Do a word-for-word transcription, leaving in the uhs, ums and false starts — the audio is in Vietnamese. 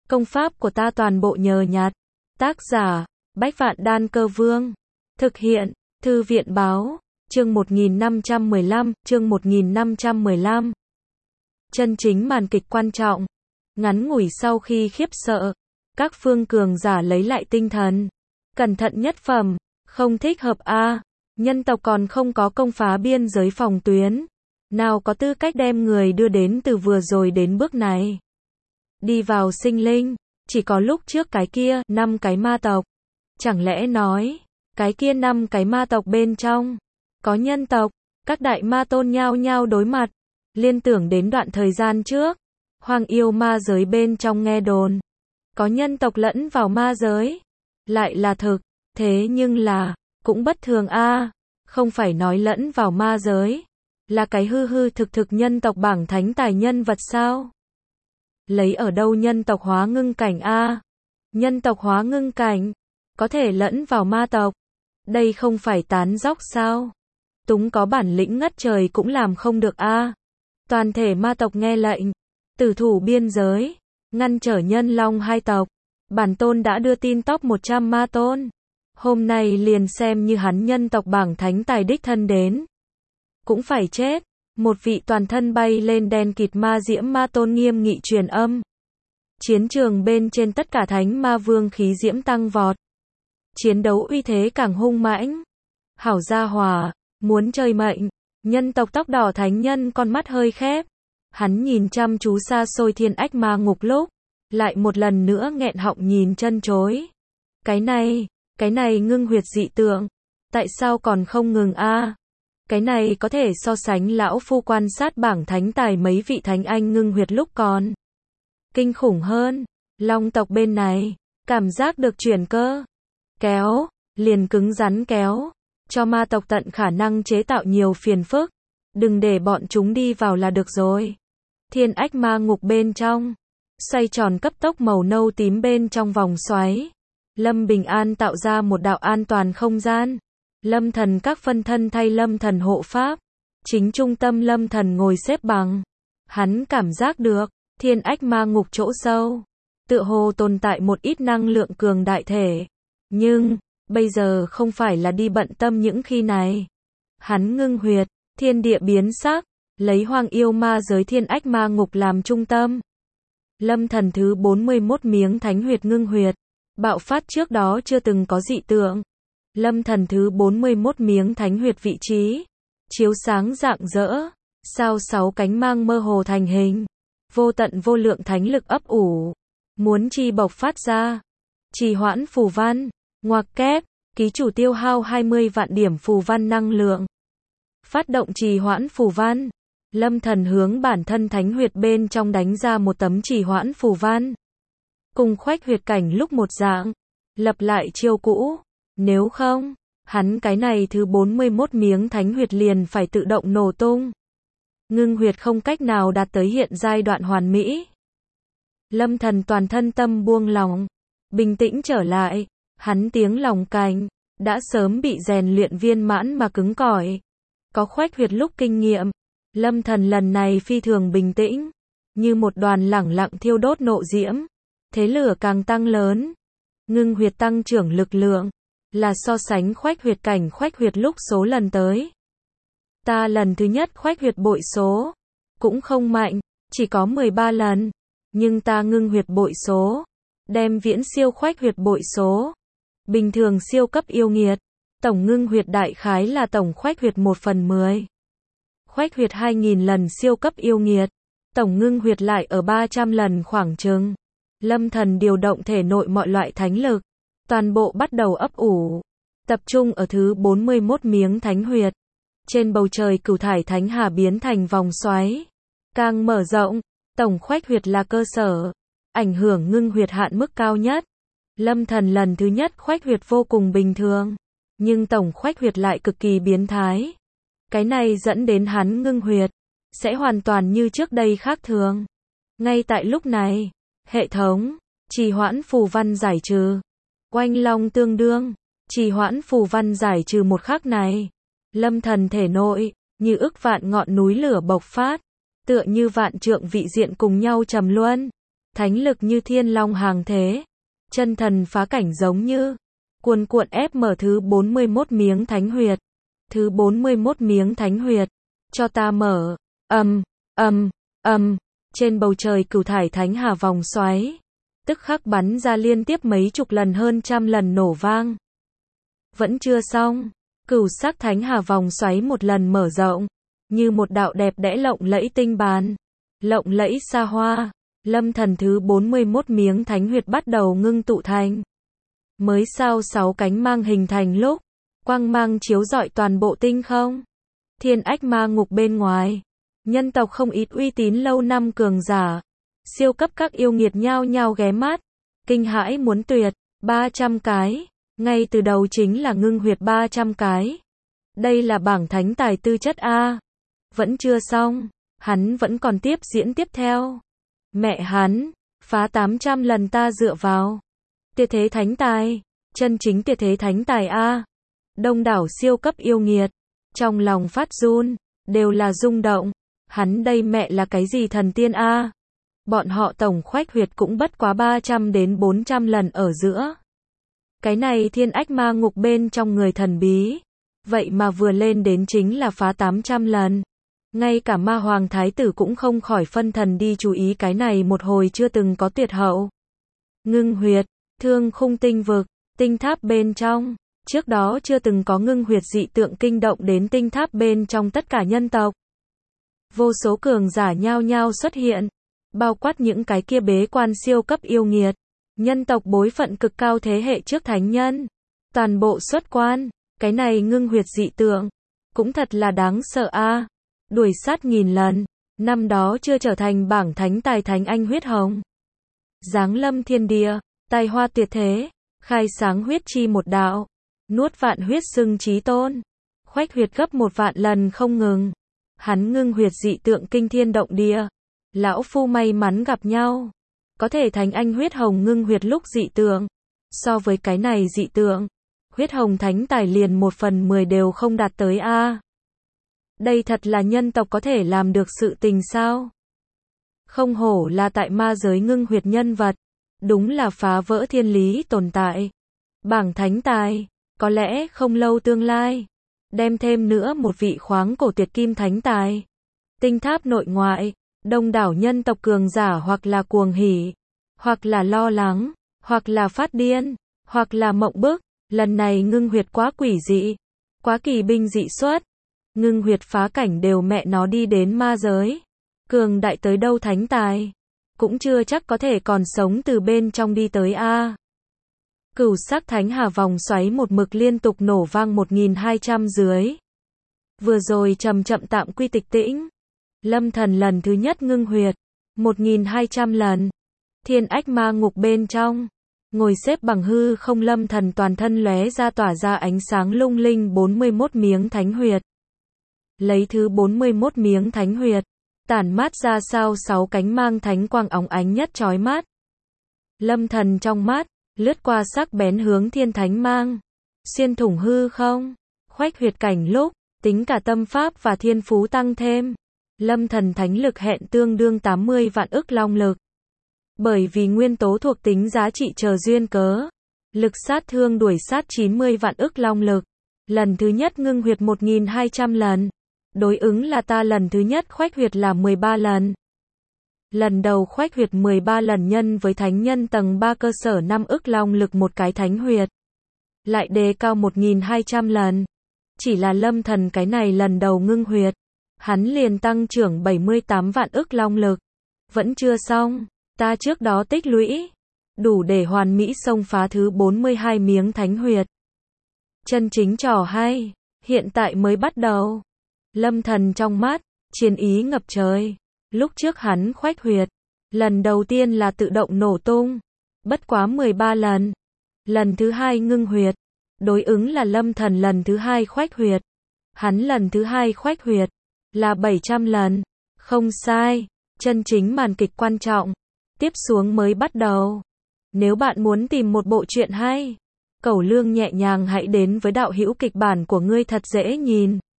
Công pháp của ta toàn bộ nhờ nhặt. Tác giả, Bách Vạn Đan Cơ Vương. Thực hiện, Thư viện báo, chương một nghìn năm trăm mười lăm, chương một nghìn năm trăm mười lăm. Chân chính màn kịch quan trọng. Ngắn ngủi sau khi khiếp sợ, các phương cường giả lấy lại tinh thần. Cẩn thận nhất phẩm, không thích hợp a, nhân tộc còn không có công phá biên giới phòng tuyến. Nào có tư cách đem người đưa đến từ vừa rồi đến bước này. Đi vào sinh linh, chỉ có lúc trước cái kia, năm cái ma tộc. Chẳng lẽ nói, cái kia năm cái ma tộc bên trong, có nhân tộc, các đại ma tôn nhao nhao đối mặt, liên tưởng đến đoạn thời gian trước, hoang yêu ma giới bên trong nghe đồn, có nhân tộc lẫn vào ma giới, lại là thực, thế nhưng là, cũng bất thường a, không phải nói lẫn vào ma giới, là cái hư hư thực thực nhân tộc bảng thánh tài nhân vật sao? Lấy ở đâu nhân tộc hóa ngưng cảnh a? Nhân tộc hóa ngưng cảnh, có thể lẫn vào ma tộc. Đây không phải tán dóc sao? Túng có bản lĩnh ngất trời cũng làm không được a. Toàn thể ma tộc nghe lệnh, tử thủ biên giới, ngăn trở nhân long hai tộc. Bản tôn đã đưa tin top một trăm ma tôn. Hôm nay liền xem như hắn nhân tộc bảng thánh tài đích thân đến. Cũng phải chết. Một vị toàn thân bay lên đen kịt ma diễm ma tôn nghiêm nghị truyền âm. Chiến trường bên trên tất cả thánh ma vương khí diễm tăng vọt. Chiến đấu uy thế càng hung mãnh. Hảo gia hòa, muốn chơi mệnh. Nhân tộc tóc đỏ thánh nhân con mắt hơi khép. Hắn nhìn chăm chú xa xôi thiên ách ma ngục lúc. Lại một lần nữa nghẹn họng nhìn chân chối. Cái này, cái này ngưng huyệt dị tượng. Tại sao còn không ngừng a? Cái này có thể so sánh lão phu quan sát bảng thánh tài mấy vị thánh anh ngưng huyệt lúc còn kinh khủng hơn. Long tộc bên này, cảm giác được chuyển cơ. Kéo, liền cứng rắn kéo. Cho ma tộc tận khả năng chế tạo nhiều phiền phức. Đừng để bọn chúng đi vào là được rồi. Thiên ách ma ngục bên trong. Xoay tròn cấp tốc màu nâu tím bên trong vòng xoáy. Lâm Bình An tạo ra một đạo an toàn không gian. Lâm thần các phân thân thay lâm thần hộ pháp. Chính trung tâm lâm thần ngồi xếp bằng. Hắn cảm giác được, thiên ách ma ngục chỗ sâu. Tựa hồ tồn tại một ít năng lượng cường đại thể. Nhưng, bây giờ không phải là đi bận tâm những khi này. Hắn ngưng huyệt, thiên địa biến sắc, lấy hoang yêu ma giới thiên ách ma ngục làm trung tâm. Lâm thần thứ bốn mươi mốt miếng thánh huyệt ngưng huyệt. Bạo phát trước đó chưa từng có dị tượng. Lâm thần thứ bốn mươi mốt miếng thánh huyệt vị trí. Chiếu sáng rạng rỡ. Sao sáu cánh mang mơ hồ thành hình. Vô tận vô lượng thánh lực ấp ủ. Muốn chi bộc phát ra. Trì hoãn phù văn. Ngoặc kép. Ký chủ tiêu hao hai mươi vạn điểm phù văn năng lượng. Phát động trì hoãn phù văn. Lâm thần hướng bản thân thánh huyệt bên trong đánh ra một tấm trì hoãn phù văn. Cùng khoách huyệt cảnh lúc một dạng. Lập lại chiêu cũ. Nếu không, hắn cái này thứ bốn mươi mốt miếng thánh huyệt liền phải tự động nổ tung. Ngưng huyệt không cách nào đạt tới hiện giai đoạn hoàn mỹ. Lâm thần toàn thân tâm buông lòng, bình tĩnh trở lại, hắn tiếng lòng cành, đã sớm bị rèn luyện viên mãn mà cứng cỏi. Có khoách huyệt lúc kinh nghiệm, lâm thần lần này phi thường bình tĩnh, như một đoàn lẳng lặng thiêu đốt nộ diễm, thế lửa càng tăng lớn. Ngưng huyệt tăng trưởng lực lượng. Là so sánh khoách huyệt cảnh khoách huyệt lúc số lần tới. Ta lần thứ nhất khoách huyệt bội số. Cũng không mạnh, chỉ có mười ba lần. Nhưng ta ngưng huyệt bội số. Đem viễn siêu khoách huyệt bội số. Bình thường siêu cấp yêu nghiệt. Tổng ngưng huyệt đại khái là tổng khoách huyệt một phần mười. Khoách huyệt hai nghìn lần siêu cấp yêu nghiệt. Tổng ngưng huyệt lại ở ba trăm lần khoảng chừng. Lâm thần điều động thể nội mọi loại thánh lực. Toàn bộ bắt đầu ấp ủ. Tập trung ở thứ bốn mươi mốt miếng thánh huyệt. Trên bầu trời cửu thải thánh hà biến thành vòng xoáy. Càng mở rộng, tổng khoách huyệt là cơ sở. Ảnh hưởng ngưng huyệt hạn mức cao nhất. Lâm thần lần thứ nhất khoách huyệt vô cùng bình thường. Nhưng tổng khoách huyệt lại cực kỳ biến thái. Cái này dẫn đến hắn ngưng huyệt. Sẽ hoàn toàn như trước đây khác thường. Ngay tại lúc này, hệ thống, trì hoãn phù văn giải trừ. Oanh long tương đương, trì hoãn phù văn giải trừ một khắc này. Lâm thần thể nội, như ức vạn ngọn núi lửa bộc phát. Tựa như vạn trượng vị diện cùng nhau trầm luân. thánh lực như thiên long hàng thế, chân thần phá cảnh giống như cuồn cuộn ép mở thứ bốn mươi mốt miếng thánh huyệt, thứ bốn mươi mốt miếng thánh huyệt, cho ta mở, ầm, ầm, ầm, trên bầu trời cửu thải thánh hà vòng xoáy, tức khắc bắn ra liên tiếp mấy chục lần hơn trăm lần nổ vang. Vẫn chưa xong, cửu sắc thánh hà vòng xoáy một lần mở rộng, như một đạo đẹp đẽ lộng lẫy tinh bàn, lộng lẫy xa hoa, Lâm Thần thứ bốn mươi mốt miếng thánh huyệt bắt đầu ngưng tụ thành. Mới sao sáu cánh mang hình thành lúc, quang mang chiếu rọi toàn bộ tinh không. Thiên ách ma ngục bên ngoài, nhân tộc không ít uy tín lâu năm cường giả, siêu cấp các yêu nghiệt nhao nhao ghé mắt, kinh hãi muốn tuyệt, ba trăm cái, ngay từ đầu chính là ngưng huyệt ba trăm cái. Đây là bảng thánh tài tư chất A. Vẫn chưa xong, hắn vẫn còn tiếp diễn tiếp theo. Mẹ hắn, phá tám trăm lần ta dựa vào. Tuyệt thế thánh tài, chân chính tuyệt thế thánh tài A. Đông đảo siêu cấp yêu nghiệt, trong lòng phát run, đều là rung động. Hắn đây mẹ là cái gì thần tiên A? Bọn họ tổng khoách huyệt cũng bất quá ba trăm đến bốn trăm lần ở giữa. Cái này thiên ách ma ngục bên trong người thần bí. Vậy mà vừa lên đến chính là phá tám trăm lần. Ngay cả ma hoàng thái tử cũng không khỏi phân thần đi chú ý cái này một hồi chưa từng có tuyệt hậu. Ngưng huyệt, thương khung tinh vực, tinh tháp bên trong. Trước đó chưa từng có ngưng huyệt dị tượng kinh động đến tinh tháp bên trong tất cả nhân tộc. Vô số cường giả nhao nhao xuất hiện. Bao quát những cái kia bế quan siêu cấp yêu nghiệt. Nhân tộc bối phận cực cao thế hệ trước thánh nhân. Toàn bộ xuất quan. Cái này ngưng huyệt dị tượng. Cũng thật là đáng sợ a. Đuổi sát nghìn lần. Năm đó chưa trở thành bảng thánh tài thánh anh huyết hồng. Giáng lâm thiên địa. Tài hoa tuyệt thế. Khai sáng huyết chi một đạo. Nuốt vạn huyết xưng chí tôn. Khoách huyệt gấp một vạn lần không ngừng. Hắn ngưng huyệt dị tượng kinh thiên động địa. Lão phu may mắn gặp nhau. Có thể thánh anh huyết hồng ngưng huyệt lúc dị tượng. So với cái này dị tượng, huyết hồng thánh tài liền một phần mười đều không đạt tới a. Đây thật là nhân tộc có thể làm được sự tình sao? Không hổ là tại ma giới ngưng huyệt nhân vật. Đúng là phá vỡ thiên lý tồn tại. Bảng thánh tài, có lẽ không lâu tương lai. Đem thêm nữa một vị khoáng cổ tuyệt kim thánh tài. Tinh tháp nội ngoại, đông đảo nhân tộc cường giả hoặc là cuồng hỉ, hoặc là lo lắng, hoặc là phát điên, hoặc là mộng bức. Lần này ngưng huyệt quá quỷ dị, quá kỳ binh dị xuất. Ngưng huyệt phá cảnh đều mẹ nó đi đến ma giới. Cường đại tới đâu thánh tài, cũng chưa chắc có thể còn sống từ bên trong đi tới a. Cửu sắc thánh hà vòng xoáy một mực liên tục nổ vang một nghìn hai trăm dưới. Vừa rồi chậm chậm tạm quy tịch tĩnh. Lâm Thần lần thứ nhất ngưng huyệt, một nghìn hai trăm lần. Thiên ách ma ngục bên trong, ngồi xếp bằng hư không Lâm Thần toàn thân lóe ra tỏa ra ánh sáng lung linh bốn mươi mốt miếng thánh huyệt. Lấy thứ bốn mươi mốt miếng thánh huyệt, tản mát ra sao sáu cánh mang thánh quang óng ánh nhất chói mắt. Lâm Thần trong mắt, lướt qua sắc bén hướng thiên thánh mang, xuyên thủng hư không, khoách huyệt cảnh lúc, tính cả tâm pháp và thiên phú tăng thêm. Lâm Thần thánh lực hẹn tương đương tám mươi vạn ức long lực. Bởi vì nguyên tố thuộc tính giá trị chờ duyên cớ, lực sát thương đuổi sát chín mươi vạn ức long lực. Lần thứ nhất ngưng huyệt một nghìn hai trăm lần. Đối ứng là ta lần thứ nhất khoách huyệt là mười ba lần. Lần đầu khoách huyệt mười ba lần nhân với thánh nhân tầng ba cơ sở năm ức long lực một cái thánh huyệt. Lại đề cao một nghìn hai trăm lần. Chỉ là Lâm Thần cái này lần đầu ngưng huyệt, hắn liền tăng trưởng bảy mươi tám vạn ức long lực. Vẫn chưa xong, ta trước đó tích lũy, đủ để hoàn mỹ xông phá thứ bốn mươi hai miếng thánh huyệt. Chân chính trò hay, hiện tại mới bắt đầu. Lâm Thần trong mắt, chiến ý ngập trời. Lúc trước hắn khoách huyệt, lần đầu tiên là tự động nổ tung, bất quá mười ba lần. Lần thứ hai ngưng huyệt, đối ứng là Lâm Thần lần thứ hai khoách huyệt. Hắn lần thứ hai khoách huyệt, là bảy trăm lần. Không sai, chân chính màn kịch quan trọng, tiếp xuống mới bắt đầu. Nếu bạn muốn tìm một bộ truyện hay, cẩu lương nhẹ nhàng hãy đến với đạo hữu kịch bản của ngươi thật dễ nhìn.